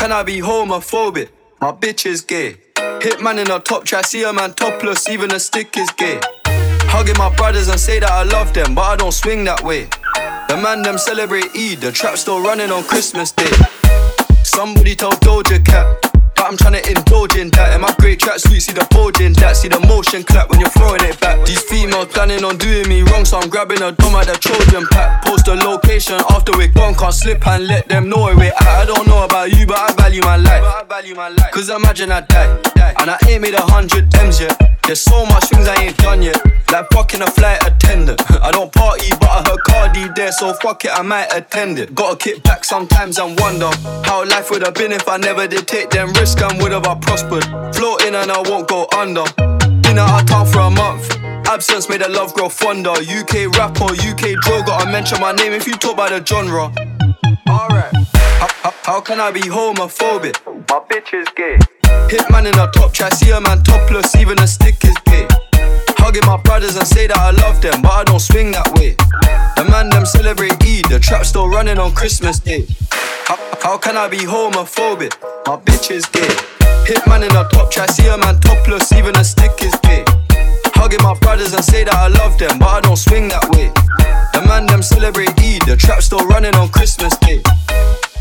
can I be homophobic? My bitch is gay. Hitman in a top try, see a man topless, even a stick is gay. Hugging my brothers and say that I love them, but I don't swing that way. The man them celebrate Eid, the trap still running on Christmas Day. Somebody tell Doja Cat but I'm tryna indulge in that. In my great tracksuit, see the bulge in that. See the motion clap when you're throwing it back. These females planning on doing me wrong, so I'm grabbing a dome at the Trojan pack. Post a location after we're gone, can't slip and let them know where we're at. I don't know about you, but I value my life. Cause imagine I die and I ain't made 100 M's yet. There's so much things I ain't done yet, like fucking a flight attendant. I don't party, but I heard Cardi there, so fuck it, I might attend it. Gotta kick back sometimes and wonder how life would have been if I never did take them risks and would have I prospered. Floating and I won't go under. Been out of town for a month. Absence made the love grow fonder. UK rapper, UK drill, gotta mention my name if you talk about the genre. Alright. How can I be homophobic? My bitch is gay. Hitman in a top try, see a man topless, even a stick is gay. Hugging my brothers and say that I love them, but I don't swing that way. The man them celebrate Eid, the trap still running on Christmas Day. How can I be homophobic? My bitch is gay. Hitman in a top try, see a man topless, even a stick is gay. Hugging my brothers and say that I love them, but I don't swing that way. The man them celebrate Eid, the trap still running on Christmas Day.